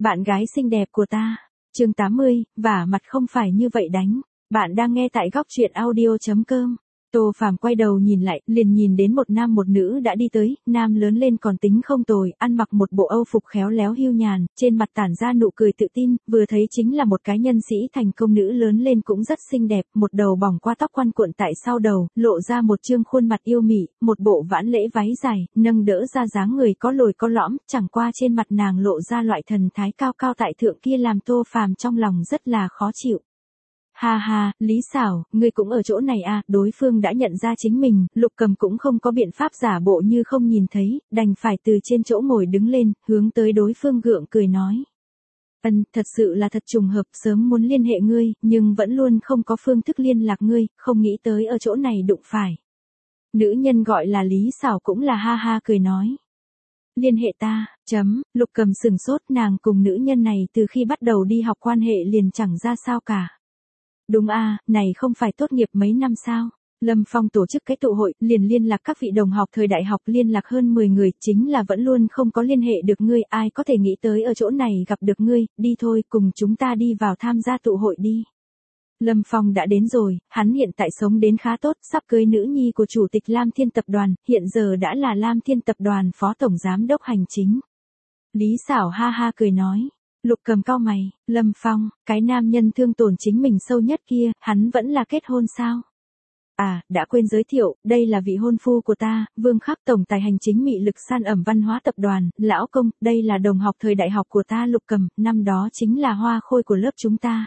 Bạn gái xinh đẹp của ta. Chương 80, vả mặt không phải như vậy đánh. Bạn đang nghe tại góc truyện audio.com. Tô Phàm quay đầu nhìn lại, liền nhìn đến một nam một nữ đã đi tới, nam lớn lên còn tính không tồi, ăn mặc một bộ âu phục khéo léo hưu nhàn, trên mặt tản ra nụ cười tự tin, vừa thấy chính là một cái nhân sĩ thành công. Nữ lớn lên cũng rất xinh đẹp, một đầu bỏng qua tóc quăn cuộn tại sau đầu, lộ ra một trương khuôn mặt yêu mị, một bộ vãn lễ váy dài, nâng đỡ ra dáng người có lồi có lõm, chẳng qua trên mặt nàng lộ ra loại thần thái cao cao tại thượng kia làm Tô Phàm trong lòng rất là khó chịu. Ha ha, Lý Xảo, ngươi cũng ở chỗ này à, đối phương đã nhận ra chính mình, Lục Cầm cũng không có biện pháp giả bộ như không nhìn thấy, đành phải từ trên chỗ ngồi đứng lên, hướng tới đối phương gượng cười nói. Thật sự là thật trùng hợp, sớm muốn liên hệ ngươi, nhưng vẫn luôn không có phương thức liên lạc ngươi, không nghĩ tới ở chỗ này đụng phải. Nữ nhân gọi là Lý Xảo cũng là ha ha cười nói. Liên hệ ta, Lục Cầm sừng sốt, nàng cùng nữ nhân này từ khi bắt đầu đi học quan hệ liền chẳng ra sao cả. Đúng à, này không phải tốt nghiệp mấy năm sao? Lâm Phong tổ chức cái tụ hội, liền liên lạc các vị đồng học thời đại học, liên lạc hơn 10 người, chính là vẫn luôn không có liên hệ được ngươi, ai có thể nghĩ tới ở chỗ này gặp được ngươi, đi thôi, cùng chúng ta đi vào tham gia tụ hội đi. Lâm Phong đã đến rồi, hắn hiện tại sống đến khá tốt, sắp cưới nữ nhi của chủ tịch Lam Thiên Tập đoàn, hiện giờ đã là Lam Thiên Tập đoàn phó tổng giám đốc hành chính. Lý Xảo ha ha cười nói. Lục Cầm cau mày, Lâm Phong, cái nam nhân thương tổn chính mình sâu nhất kia, hắn vẫn là kết hôn sao? À, đã quên giới thiệu, đây là vị hôn phu của ta, Vương Khắc, tổng tài hành chính Mị Lực San ẩm văn hóa tập đoàn, lão công, đây là đồng học thời đại học của ta Lục Cầm, năm đó chính là hoa khôi của lớp chúng ta.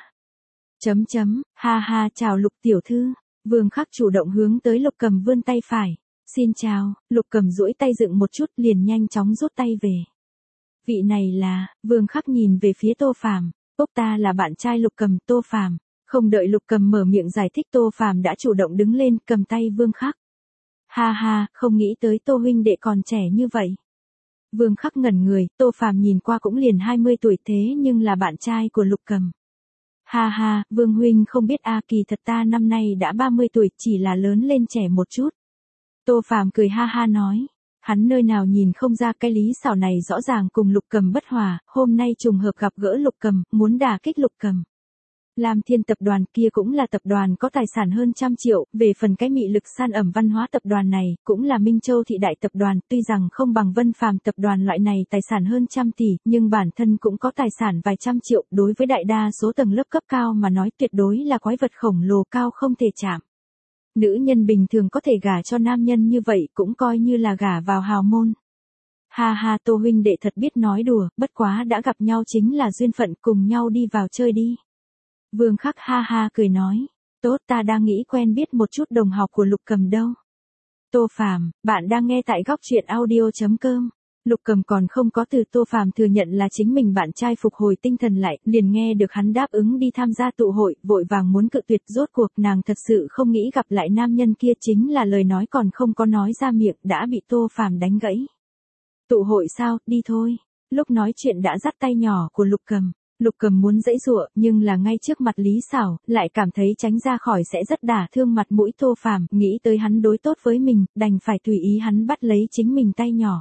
Ha ha, chào Lục tiểu thư. Vương Khắc chủ động hướng tới Lục Cầm vươn tay phải. Xin chào, Lục Cầm duỗi tay dựng một chút liền nhanh chóng rút tay về. Vị này là, Vương Khắc nhìn về phía Tô Phàm, ta là bạn trai Lục Cầm, Tô Phàm. Không đợi Lục Cầm mở miệng giải thích, Tô Phàm đã chủ động đứng lên, cầm tay Vương Khắc. Ha ha, không nghĩ tới Tô huynh đệ còn trẻ như vậy. Vương Khắc ngẩn người, Tô Phàm nhìn qua cũng liền 20 tuổi thế nhưng là bạn trai của Lục Cầm. Ha ha, Vương huynh không biết a, kỳ thật ta năm nay đã 30 tuổi, chỉ là lớn lên trẻ một chút. Tô Phàm cười ha ha nói. Hắn nơi nào nhìn không ra cái Lý Xảo này rõ ràng cùng Lục Cầm bất hòa, hôm nay trùng hợp gặp gỡ Lục Cầm, muốn đả kích Lục Cầm. Lam Thiên Tập đoàn kia cũng là tập đoàn có tài sản hơn 100 triệu, về phần cái Mị Lực San ẩm văn hóa tập đoàn này, cũng là Minh Châu thị đại tập đoàn, tuy rằng không bằng Vân Phàm tập đoàn loại này tài sản hơn 100 tỷ, nhưng bản thân cũng có tài sản vài trăm triệu, đối với đại đa số tầng lớp cấp cao mà nói tuyệt đối là quái vật khổng lồ cao không thể chạm. Nữ nhân bình thường có thể gả cho nam nhân như vậy cũng coi như là gả vào hào môn. Ha ha, Tô huynh đệ thật biết nói đùa, bất quá đã gặp nhau chính là duyên phận, cùng nhau đi vào chơi đi. Vương Khắc ha ha cười nói, tốt, ta đang nghĩ quen biết một chút đồng học của Lục Cầm đâu. Tô Phàm, bạn đang nghe tại góc truyện audio.com. Lục Cầm còn không có từ Tô Phàm thừa nhận là chính mình bạn trai phục hồi tinh thần lại, liền nghe được hắn đáp ứng đi tham gia tụ hội, vội vàng muốn cự tuyệt, rốt cuộc nàng thật sự không nghĩ gặp lại nam nhân kia, chính là lời nói còn không có nói ra miệng đã bị Tô Phàm đánh gãy. Tụ hội sao, đi thôi. Lúc nói chuyện đã dắt tay nhỏ của Lục Cầm. Lục Cầm muốn giãy giụa, nhưng là ngay trước mặt Lý Xảo, lại cảm thấy tránh ra khỏi sẽ rất đả thương mặt mũi Tô Phàm, nghĩ tới hắn đối tốt với mình, đành phải tùy ý hắn bắt lấy chính mình tay nhỏ.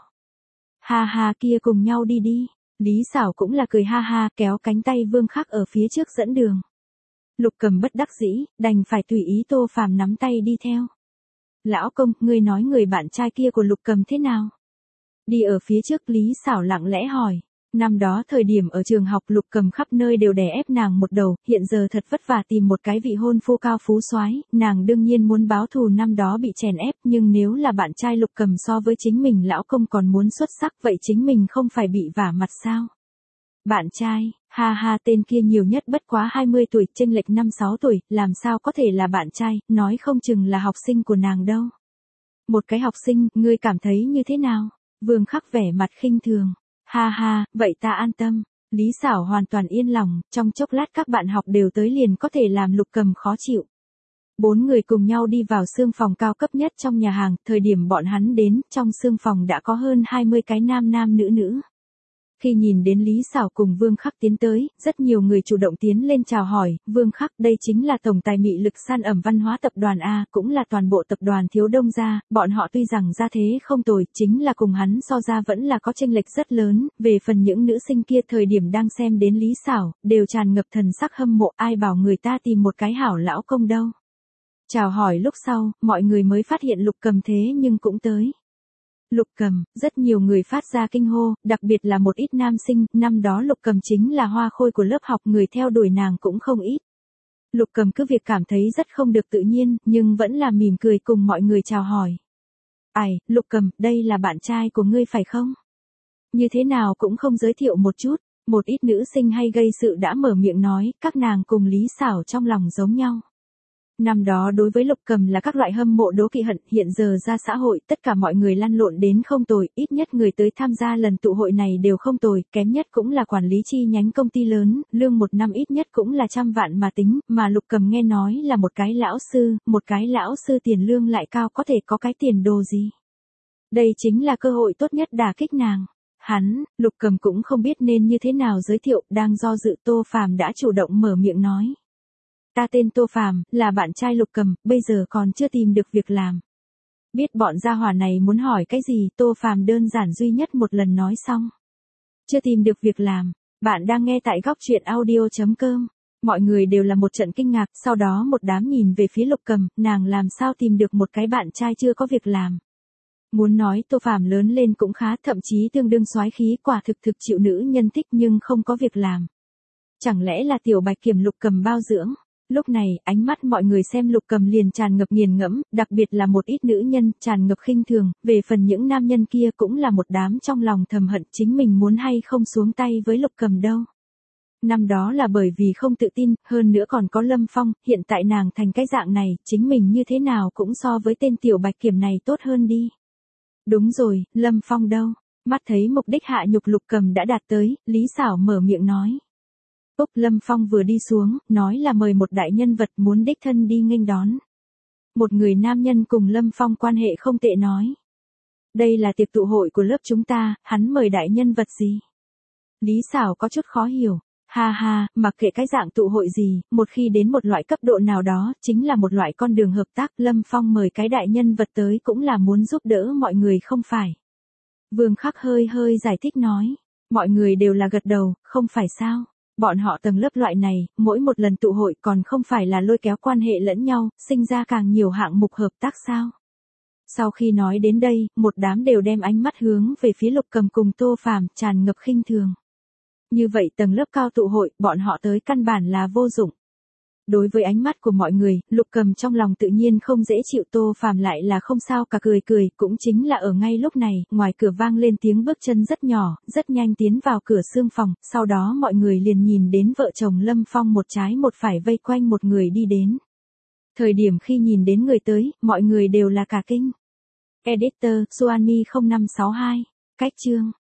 Ha ha, kia cùng nhau đi đi. Lý Xảo cũng là cười ha ha, kéo cánh tay Vương Khắc ở phía trước dẫn đường. Lục Cầm bất đắc dĩ, đành phải tùy ý Tô Phàm nắm tay đi theo. Lão công, ngươi nói người bạn trai kia của Lục Cầm thế nào? Đi ở phía trước, Lý Xảo lặng lẽ hỏi. Năm đó thời điểm ở trường học, Lục Cầm khắp nơi đều đè ép nàng một đầu, hiện giờ thật vất vả tìm một cái vị hôn phu cao phú soái, nàng đương nhiên muốn báo thù năm đó bị chèn ép, nhưng nếu là bạn trai Lục Cầm so với chính mình lão công còn muốn xuất sắc, vậy chính mình không phải bị vả mặt sao? Bạn trai, ha ha, tên kia nhiều nhất bất quá 20 tuổi, chênh lệch 5-6 tuổi, làm sao có thể là bạn trai, nói không chừng là học sinh của nàng đâu. Một cái học sinh, ngươi cảm thấy như thế nào? Vương Khắc vẻ mặt khinh thường. Ha ha, vậy ta an tâm. Lý Xảo hoàn toàn yên lòng, trong chốc lát các bạn học đều tới liền có thể làm Lục Cầm khó chịu. 4 người cùng nhau đi vào xương phòng cao cấp nhất trong nhà hàng, thời điểm bọn hắn đến, trong xương phòng đã có hơn 20 cái nam nữ nữ. Khi nhìn đến Lý Sảo cùng Vương Khắc tiến tới, rất nhiều người chủ động tiến lên chào hỏi, Vương Khắc đây chính là tổng tài mị lực san ẩm văn hóa tập đoàn A, cũng là toàn bộ tập đoàn Thiếu Đông gia, bọn họ tuy rằng gia thế không tồi, chính là cùng hắn so ra vẫn là có chênh lệch rất lớn, về phần những nữ sinh kia thời điểm đang xem đến Lý Sảo, đều tràn ngập thần sắc hâm mộ, ai bảo người ta tìm một cái hảo lão công đâu. Chào hỏi lúc sau, mọi người mới phát hiện Lục Cầm thế nhưng cũng tới. Lục Cầm, rất nhiều người phát ra kinh hô, đặc biệt là một ít nam sinh, năm đó Lục Cầm chính là hoa khôi của lớp học, người theo đuổi nàng cũng không ít. Lục Cầm cứ việc cảm thấy rất không được tự nhiên, nhưng vẫn là mỉm cười cùng mọi người chào hỏi. Ai, Lục Cầm, đây là bạn trai của ngươi phải không? Như thế nào cũng không giới thiệu một chút, một ít nữ sinh hay gây sự đã mở miệng nói, các nàng cùng Lý Sảo trong lòng giống nhau. Năm đó đối với Lục Cầm là các loại hâm mộ đố kỵ hận, hiện giờ ra xã hội, tất cả mọi người lăn lộn đến không tồi, ít nhất người tới tham gia lần tụ hội này đều không tồi, kém nhất cũng là quản lý chi nhánh công ty lớn, lương một năm ít nhất cũng là 100 vạn mà tính, mà Lục Cầm nghe nói là một cái lão sư tiền lương lại cao có thể có cái tiền đồ gì. Đây chính là cơ hội tốt nhất đả kích nàng. Lục Cầm cũng không biết nên như thế nào giới thiệu, đang do dự Tô Phàm đã chủ động mở miệng nói. Ta tên Tô Phàm, là bạn trai Lục Cầm, bây giờ còn chưa tìm được việc làm. Biết bọn gia hỏa này muốn hỏi cái gì, Tô Phàm đơn giản duy nhất một lần nói xong. Chưa tìm được việc làm, bạn đang nghe tại góc truyện audio.com. Mọi người đều là một trận kinh ngạc, sau đó một đám nhìn về phía Lục Cầm, nàng làm sao tìm được một cái bạn trai chưa có việc làm. Muốn nói Tô Phàm lớn lên cũng khá, thậm chí tương đương soái khí, quả thực chịu nữ nhân thích nhưng không có việc làm. Chẳng lẽ là tiểu Bạch Kiểm Lục Cầm bao dưỡng? Lúc này, ánh mắt mọi người xem Lục Cầm liền tràn ngập nghiền ngẫm, đặc biệt là một ít nữ nhân, tràn ngập khinh thường, về phần những nam nhân kia cũng là một đám trong lòng thầm hận chính mình muốn hay không xuống tay với Lục Cầm đâu. Năm đó là bởi vì không tự tin, hơn nữa còn có Lâm Phong, hiện tại nàng thành cái dạng này, chính mình như thế nào cũng so với tên tiểu Bạch Kiểm này tốt hơn đi. Đúng rồi, Lâm Phong đâu? Mắt thấy mục đích hạ nhục Lục Cầm đã đạt tới, Lý Sảo mở miệng nói. Lâm Phong vừa đi xuống, nói là mời một đại nhân vật muốn đích thân đi nghênh đón. Một người nam nhân cùng Lâm Phong quan hệ không tệ nói. Đây là tiệc tụ hội của lớp chúng ta, hắn mời đại nhân vật gì? Lý Sảo có chút khó hiểu. Ha ha, mặc kệ cái dạng tụ hội gì, một khi đến một loại cấp độ nào đó, chính là một loại con đường hợp tác, Lâm Phong mời cái đại nhân vật tới cũng là muốn giúp đỡ mọi người không phải. Vương Khắc hơi giải thích nói. Mọi người đều là gật đầu, không phải sao? Bọn họ tầng lớp loại này, mỗi một lần tụ hội còn không phải là lôi kéo quan hệ lẫn nhau, sinh ra càng nhiều hạng mục hợp tác sao? Sau khi nói đến đây, một đám đều đem ánh mắt hướng về phía Lục Cầm cùng Tô Phàm, tràn ngập khinh thường. Như vậy tầng lớp cao tụ hội, bọn họ tới căn bản là vô dụng. Đối với ánh mắt của mọi người, Lục Cầm trong lòng tự nhiên không dễ chịu, Tô Phàm lại là không sao cả cười, cũng chính là ở ngay lúc này, ngoài cửa vang lên tiếng bước chân rất nhỏ, rất nhanh tiến vào cửa xương phòng, sau đó mọi người liền nhìn đến vợ chồng Lâm Phong một trái một phải vây quanh một người đi đến. Thời điểm khi nhìn đến người tới, mọi người đều là cả kinh. Editor, Suanmi 0562, cách chương.